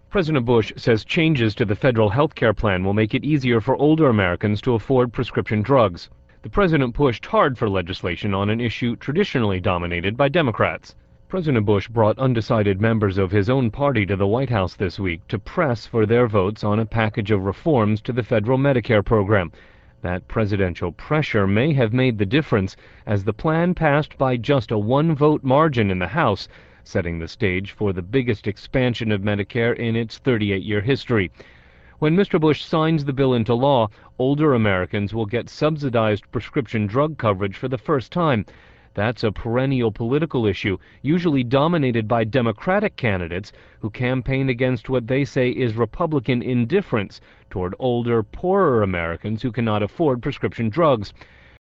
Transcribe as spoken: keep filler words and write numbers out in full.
President Bush says changes to the federal health care plan will make it easier for older Americans to afford prescription drugs. The president pushed hard for legislation on an issue traditionally dominated by Democrats. President Bush brought undecided members of his own party to the White House this week to press for their votes on a package of reforms to the federal Medicare program. That presidential pressure may have made the difference, as the plan passed by just a one-vote margin in the House, setting the stage for the biggest expansion of Medicare in its thirty-eight year history. When Mister Bush signs the bill into law, older Americans will get subsidized prescription drug coverage for the first time. That's a perennial political issue, usually dominated by Democratic candidates who campaign against what they say is Republican indifference toward older, poorer Americans who cannot afford prescription drugs.